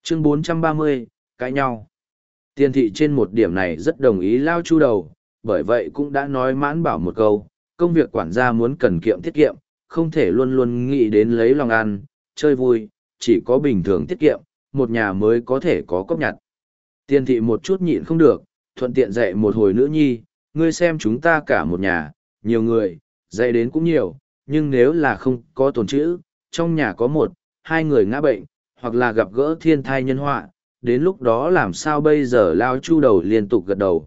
Chương 430, cãi nhau. Tiền thị trên một điểm này rất đồng ý Lao Chu đầu, bởi vậy cũng đã nói Mãn Bảo một câu, công việc quản gia muốn cần kiệm tiết kiệm, không thể luôn luôn nghĩ đến lấy lòng ăn, chơi vui, chỉ có bình thường tiết kiệm, một nhà mới có thể có cốc nhặt. Tiền thị một chút nhịn không được, thuận tiện dạy một hồi nữ nhi, ngươi xem chúng ta cả một nhà, nhiều người, dạy đến cũng nhiều, nhưng nếu là không có tồn chữ, trong nhà có một, hai người ngã bệnh, hoặc là gặp gỡ thiên thai nhân họa, đến lúc đó làm sao bây giờ? Lao Chu đầu liên tục gật đầu,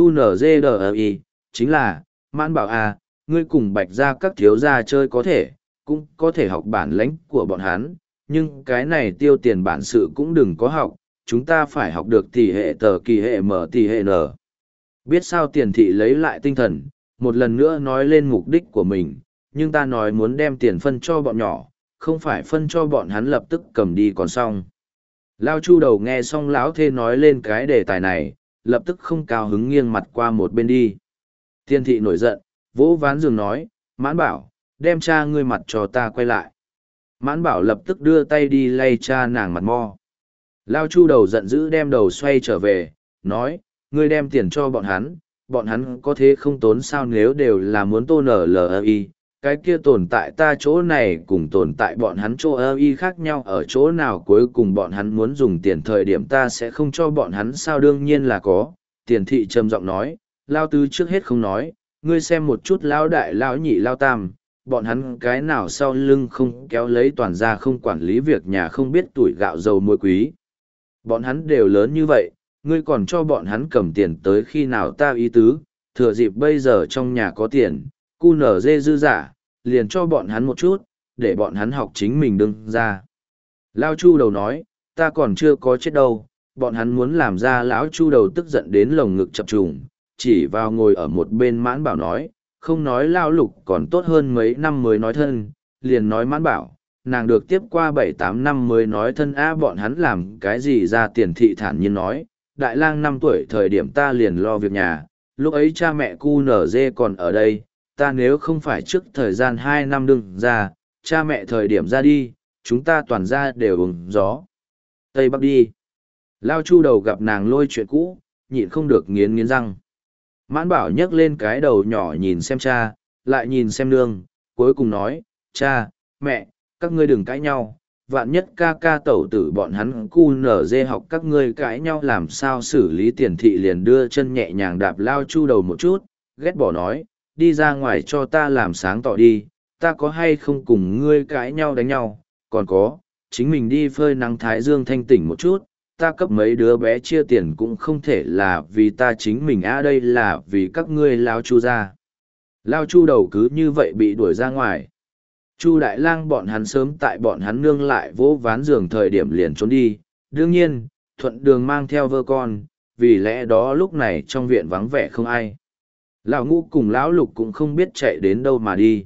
DUNZDI, chính là, Mãn Bảo à, ngươi cùng Bạch gia các thiếu gia chơi có thể, cũng có thể học bản lãnh của bọn hắn, nhưng cái này tiêu tiền bản sự cũng đừng có học, chúng ta phải học được tỷ hệ tờ kỳ hệ mở tỷ hệ n. Biết sao? Tiền thị lấy lại tinh thần, một lần nữa nói lên mục đích của mình, nhưng ta nói muốn đem tiền phân cho bọn nhỏ, không phải phân cho bọn hắn lập tức cầm đi còn xong. Lao Chu đầu nghe xong lão thê nói lên cái đề tài này, lập tức không cao hứng nghiêng mặt qua một bên đi. Tiền thị nổi giận, vỗ ván giường nói, Mãn Bảo, đem cha ngươi mặt cho ta quay lại. Mãn Bảo lập tức đưa tay đi lay cha nàng mặt mo. Lao Chu đầu giận dữ đem đầu xoay trở về, nói, ngươi đem tiền cho bọn hắn có thế không tốn sao? Nếu đều là muốn tô nở LI, cái kia tồn tại ta chỗ này cùng tồn tại bọn hắn chỗ LI khác nhau ở chỗ nào? Cuối cùng bọn hắn muốn dùng tiền thời điểm ta sẽ không cho bọn hắn sao? Đương nhiên là có. Tiền thị trầm giọng nói, Lao tứ trước hết không nói, ngươi xem một chút Lao đại, Lao nhị, Lao tam, bọn hắn cái nào sau lưng không kéo lấy toàn ra, không quản lý việc nhà, không biết tuổi gạo dầu muối quý. Bọn hắn đều lớn như vậy, ngươi còn cho bọn hắn cầm tiền tới khi nào? Ta ý tứ, thừa dịp bây giờ trong nhà có tiền, cu nở dê dư giả, liền cho bọn hắn một chút, để bọn hắn học chính mình đương ra. Lao Chu đầu nói, ta còn chưa có chết đâu, bọn hắn muốn làm ra. Lão Chu đầu tức giận đến lồng ngực chập trùng, chỉ vào ngồi ở một bên Mãn Bảo nói, không nói Lao Lục còn tốt hơn mấy năm mới nói thân, liền nói Mãn Bảo, nàng được tiếp qua 7-8 năm mới nói thân. Bọn hắn làm cái gì ra? Tiền thị thản nhiên nói, đại lang 5 tuổi thời điểm ta liền lo việc nhà, lúc ấy cha mẹ cu nở dê còn ở đây, ta nếu không phải trước thời gian 2 năm đừng ra, cha mẹ thời điểm ra đi, chúng ta toàn ra đều uống gió Tây Bắc đi. Lao Chu đầu gặp nàng lôi chuyện cũ, nhịn không được nghiến nghiến răng. Mãn Bảo nhấc lên cái đầu nhỏ nhìn xem cha, lại nhìn xem nương, cuối cùng nói, cha, mẹ, các ngươi đừng cãi nhau, vạn nhất ca ca tẩu tử bọn hắn cu nở dê học các ngươi cãi nhau làm sao xử lý? Tiền thị liền đưa chân nhẹ nhàng đạp Lao Chu đầu một chút, ghét bỏ nói, đi ra ngoài cho ta làm sáng tỏ đi, ta có hay không cùng ngươi cãi nhau đánh nhau, còn có, chính mình đi phơi nắng thái dương thanh tỉnh một chút, ta cấp mấy đứa bé chia tiền cũng không thể là vì ta chính mình đây là vì các ngươi Lao Chu ra. Lao Chu đầu cứ như vậy bị đuổi ra ngoài. Chu Đại Lang bọn hắn sớm tại bọn hắn nương lại vỗ ván giường thời điểm liền trốn đi, đương nhiên, thuận đường mang theo vợ con, vì lẽ đó lúc này trong viện vắng vẻ không ai. Lão Ngũ cùng Lão Lục cũng không biết chạy đến đâu mà đi.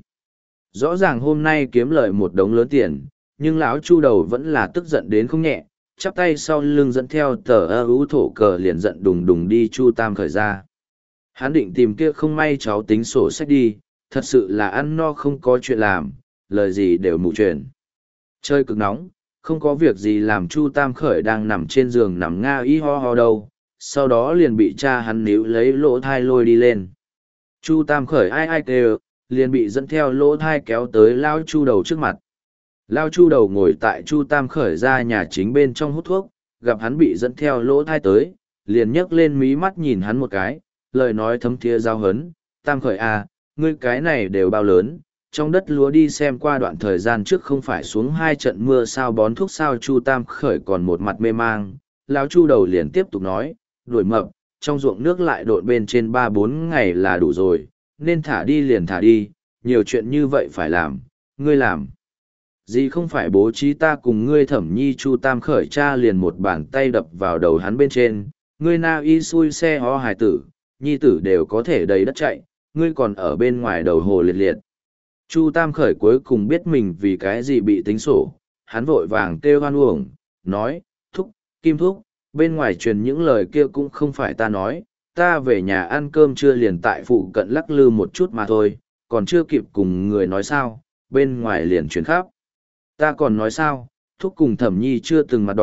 Rõ ràng hôm nay kiếm lời một đống lớn tiền, nhưng Lão Chu đầu vẫn là tức giận đến không nhẹ, chắp tay sau lưng dẫn theo tờ ưu thổ cờ liền giận đùng đùng đi Chu Tam Khởi ra. Hắn định tìm kia không may cháu tính sổ sách đi, thật sự là ăn no không có chuyện làm, lời gì đều mù truyền. Chơi cực nóng, không có việc gì làm. Chu Tam Khởi đang nằm trên giường nằm nga y ho ho đâu, sau đó liền bị cha hắn níu lấy lỗ thai lôi đi lên. Chu Tam Khởi ai ai kêu, liền bị dẫn theo lỗ thai kéo tới Lao Chu đầu trước mặt. Lao Chu đầu ngồi tại Chu Tam Khởi ra nhà chính bên trong hút thuốc, gặp hắn bị dẫn theo lỗ thai tới, liền nhấc lên mí mắt nhìn hắn một cái, lời nói thấm thía giao hấn, Tam Khởi à, ngươi cái này đều bao lớn, trong đất lúa đi xem qua đoạn thời gian trước không phải xuống 2 trận mưa sao bón thuốc sao? Chu Tam Khởi còn một mặt mê mang, Lão Chu đầu liền tiếp tục nói, đuổi mập, trong ruộng nước lại độn bên trên 3-4 ngày là đủ rồi, nên thả đi liền thả đi, nhiều chuyện như vậy phải làm, ngươi làm gì không phải bố trí ta cùng ngươi Thẩm Nhi? Chu Tam Khởi cha liền một bàn tay đập vào đầu hắn bên trên, ngươi na y xui xe ho hài tử, nhi tử đều có thể đầy đất chạy, ngươi còn ở bên ngoài đầu hồ liệt liệt. Chu Tam Khởi cuối cùng biết mình vì cái gì bị tính sổ, hắn vội vàng kêu hoan uổng, nói, thúc, Kim thúc, bên ngoài truyền những lời kia cũng không phải ta nói, ta về nhà ăn cơm trưa liền tại phụ cận lắc lư một chút mà thôi, còn chưa kịp cùng người nói sao, bên ngoài liền truyền khắp. Ta còn nói sao, thúc cùng Thẩm Nhi chưa từng mặt đỏ,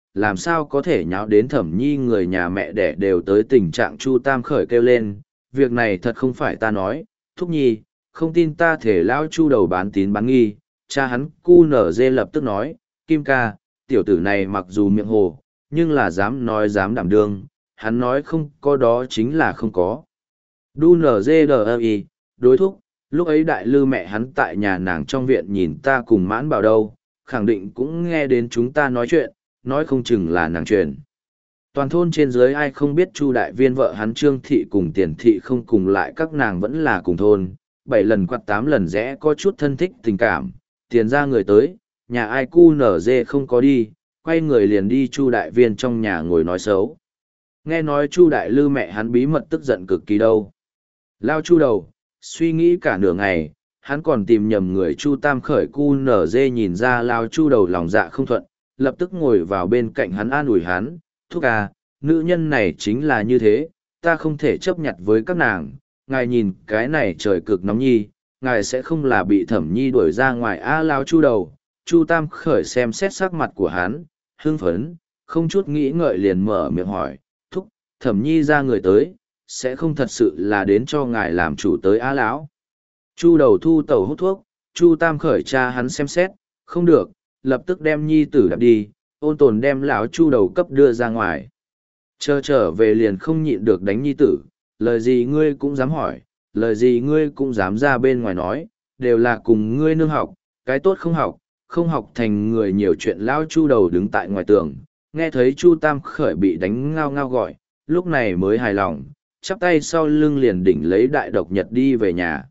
làm sao có thể nháo đến Thẩm Nhi người nhà mẹ đẻ đều tới tình trạng Chu Tam Khởi kêu lên, việc này thật không phải ta nói, Thúc Nhi, không tin ta thể lão Chu đầu bán tín bán nghi, cha hắn cu nở dê lập tức nói, Kim ca, tiểu tử này mặc dù miệng hồ, nhưng là dám nói dám đảm đương, hắn nói không có đó chính là không có. Đu nở dê đờ y, đối thúc, lúc ấy đại lư mẹ hắn tại nhà nàng trong viện nhìn ta cùng mãn bảo đâu, khẳng định cũng nghe đến chúng ta nói chuyện, nói không chừng là nàng truyền. Toàn thôn trên dưới ai không biết Chu đại viên vợ hắn Trương thị cùng Tiền thị không cùng lại, các nàng vẫn là cùng thôn, 7 lần quạt 8 lần rẽ có chút thân thích tình cảm, tiền ra người tới, nhà ai cu nở dê không có đi, quay người liền đi Chu đại viên trong nhà ngồi nói xấu. Nghe nói Chu đại lư mẹ hắn bí mật tức giận cực kỳ đâu. Lao Chu đầu, suy nghĩ cả nửa ngày, hắn còn tìm nhầm người. Chu Tam Khởi cu nở dê nhìn ra Lao Chu đầu lòng dạ không thuận, lập tức ngồi vào bên cạnh hắn an ủi hắn, thúc à, nữ nhân này chính là như thế, ta không thể chấp nhận với các nàng, ngài nhìn cái này trời cực nóng nhi, ngài sẽ không là bị Thẩm Nhi đuổi ra ngoài a. Lao Chu đầu, Chu Tam Khởi xem xét sắc mặt của hắn, hưng phấn, không chút nghĩ ngợi liền mở miệng hỏi, thúc, Thẩm Nhi ra người tới, sẽ không thật sự là đến cho ngài làm chủ tới a lão. Chu đầu thu tẩu hút thuốc, Chu Tam Khởi cha hắn xem xét, không được, lập tức đem nhi tử đạp đi, ôn tồn đem lão Chu đầu cấp đưa ra ngoài. Trở về liền không nhịn được đánh nhi tử, lời gì ngươi cũng dám hỏi, lời gì ngươi cũng dám ra bên ngoài nói, đều là cùng ngươi nương học, cái tốt không học, không học thành người nhiều chuyện. Lão Chu đầu đứng tại ngoài tường, nghe thấy Chu Tam Khởi bị đánh ngao ngao gọi, lúc này mới hài lòng, chắp tay sau lưng liền đỉnh lấy đại độc nhật đi về nhà.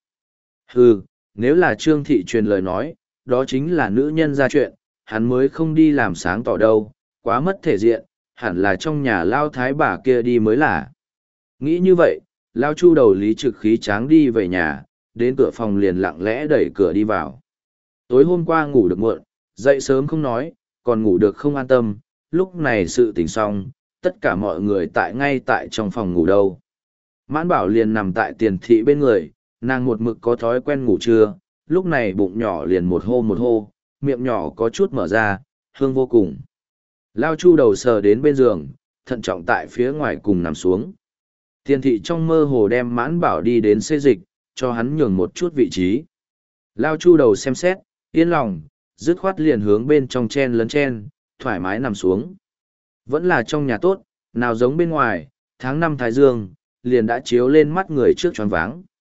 Hừ, nếu là Trương thị truyền lời nói, đó chính là nữ nhân ra chuyện, hắn mới không đi làm sáng tỏ đâu, quá mất thể diện, hẳn là trong nhà lao thái bà kia đi mới là. Nghĩ như vậy, lao Chu đầu lý trực khí tráng đi về nhà, đến cửa phòng liền lặng lẽ đẩy cửa đi vào. Tối hôm qua ngủ được muộn, dậy sớm không nói, còn ngủ được không an tâm, lúc này sự tình xong, tất cả mọi người ngay tại trong phòng ngủ đâu. Mãn Bảo liền nằm tại Tiền thị bên người, nàng một mực có thói quen ngủ trưa, lúc này bụng nhỏ liền một hô, miệng nhỏ có chút mở ra, hương vô cùng. Lao Chu đầu sờ đến bên giường, thận trọng tại phía ngoài cùng nằm xuống. Tiền thị trong mơ hồ đem Mãn Bảo đi đến xê dịch, cho hắn nhường một chút vị trí. Lao Chu đầu xem xét, yên lòng, dứt khoát liền hướng bên trong chen lấn chen, thoải mái nằm xuống. Vẫn là trong nhà tốt, nào giống bên ngoài, tháng 5 Thái Dương, liền đã chiếu lên mắt người trước choáng váng.